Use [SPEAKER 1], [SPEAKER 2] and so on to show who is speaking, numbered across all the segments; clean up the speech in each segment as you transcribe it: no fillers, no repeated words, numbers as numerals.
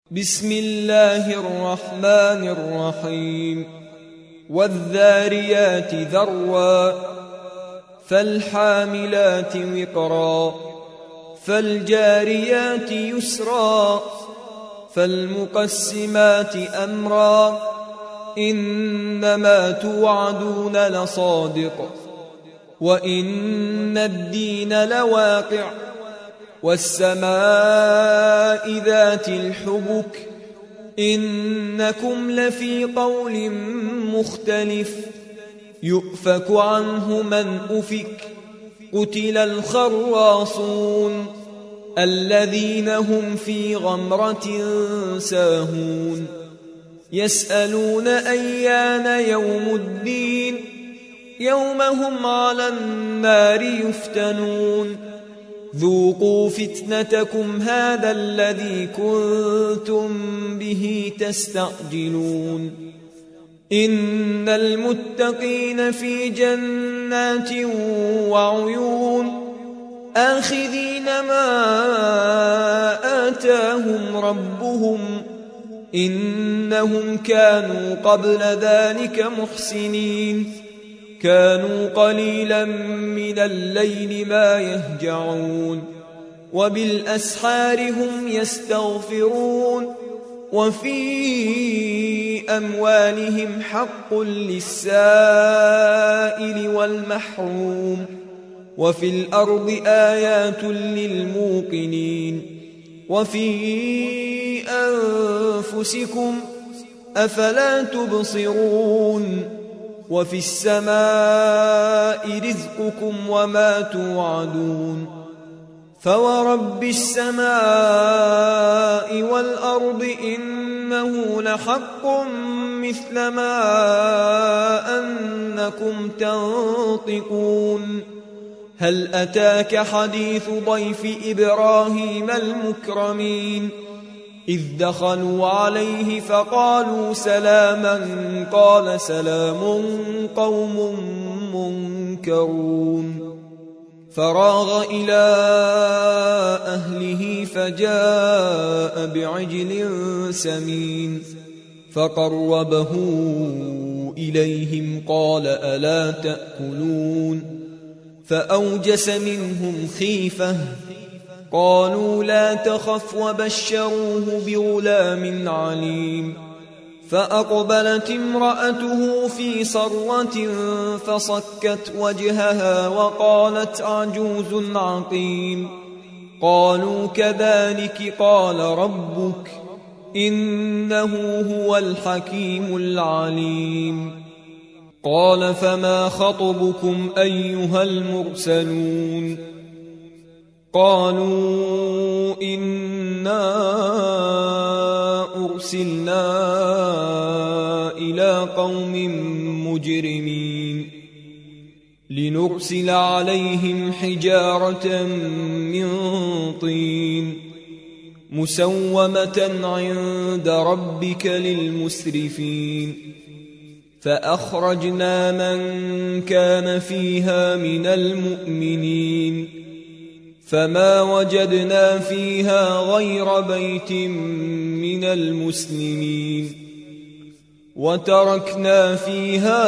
[SPEAKER 1] بسم الله الرحمن الرحيم والذاريات ذروا فالحاملات وقرا فالجاريات يسرا فالمقسمات أمرا إنما توعدون لصادق وإن الدين لواقع والسماء ذات الحبك إنكم لفي قول مختلف يؤفك عنه من أفك قتل الخراصون الذين هم في غمرة ساهون يسألون أيان يوم الدين يوم هم على النار يفتنون ذوقوا فتنتكم هذا الذي كنتم به تستعجلون إن المتقين في جنات وعيون آخذين ما آتاهم ربهم إنهم كانوا قبل ذلك محسنين كانوا قليلا من الليل ما يهجعون وبالأسحار هم يستغفرون وفي أموالهم حق للسائل والمحروم وفي الأرض آيات للموقنين وفي أنفسكم أفلا تبصرون وفي السماء رزقكم وما توعدون فورب السماء والأرض إنه لحق مثل ما أنكم تنطقون هل أتاك حديث ضيف إبراهيم المكرمين إذ دخلوا عليه فقالوا سلاما قال سلام قوم منكرون فراغ إلى أهله فجاء بعجل سمين فقربه إليهم قال ألا تأكلون فأوجس منهم خيفة قالوا لا تخف وبشروه بغلام عليم فأقبلت امرأته في صرة فصكت وجهها وقالت عجوز عقيم قالوا كذلك قال ربك إنه هو الحكيم العليم قال فما خطبكم أيها المرسلون قالوا إنا أرسلنا إلى قوم مجرمين لنرسل عليهم حجارة من طين مسومة عند ربك للمسرفين فأخرجنا من كان فيها من المؤمنين فما وجدنا فيها غير بيت من المسلمين وتركنا فيها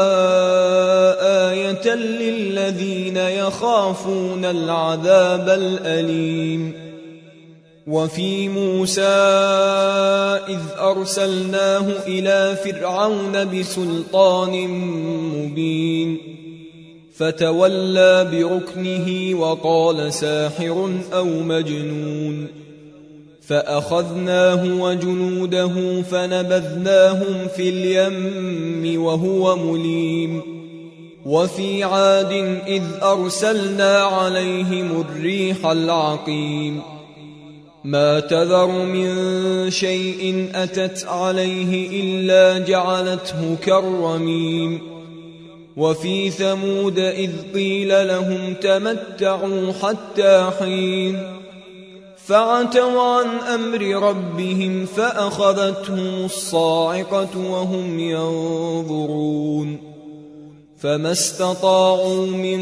[SPEAKER 1] آية للذين يخافون العذاب الأليم وفي موسى إذ أرسلناه إلى فرعون بسلطان مبين فتولى بركنه وقال ساحر أو مجنون فأخذناه وجنوده فنبذناهم في اليم وهو مليم وفي عاد إذ أرسلنا عليهم الريح العقيم ما تذر من شيء أتت عليه إلا جعلته كالرميم وفي ثمود إذ قيل لهم تمتعوا حتى حين فعتوا عن أمر ربهم فأخذتهم الصاعقة وهم ينظرون فما استطاعوا من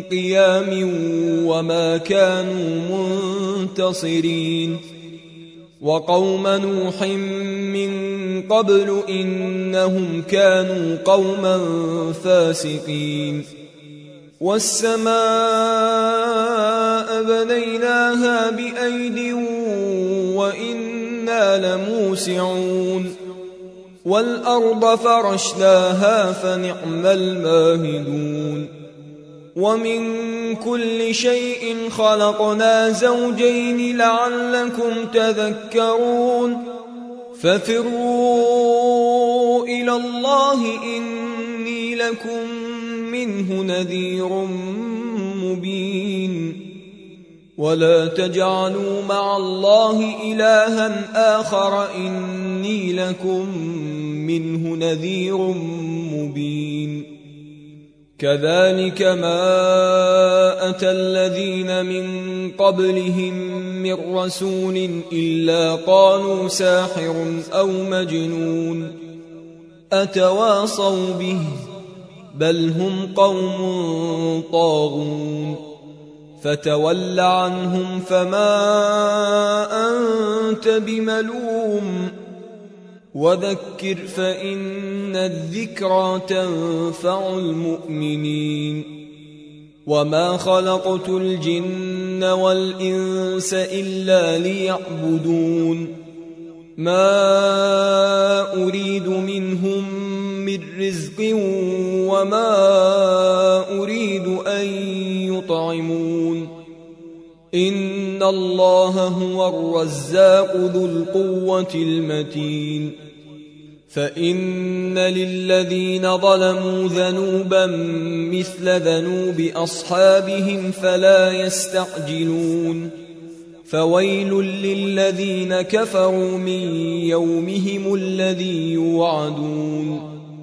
[SPEAKER 1] قيام وما كانوا منتصرين وقوم نوح من قبل إنهم كانوا قوما فاسقين والسماء بنيناها بأيد وإنا لموسعون والأرض فرشناها فنعم الماهدون ومن كل شيء خلقنا زوجين لعلكم تذكرون ففروا إلى الله إني لكم منه نذير مبين ولا تجعلوا مع الله إلها آخر إني لكم منه نذير مبين كذلك ما أتى الذين من قبلهم من رسول إلا قالوا ساحر أو مجنون أتواصوا به بل هم قوم طاغون فتول عنهم فما أنت بملوم وذكر فإن الذكرى تنفع المؤمنين وما خلقت الجن والإنس إلا ليعبدون ما أريد منهم من رزق وما أريد أن يطعمون إن الله هو الرزاق ذو القوة المتين فإن للذين ظلموا ذنوبا مثل ذنوب أصحابهم فلا يستعجلون فويل للذين كفروا من يومهم الذي يوعدون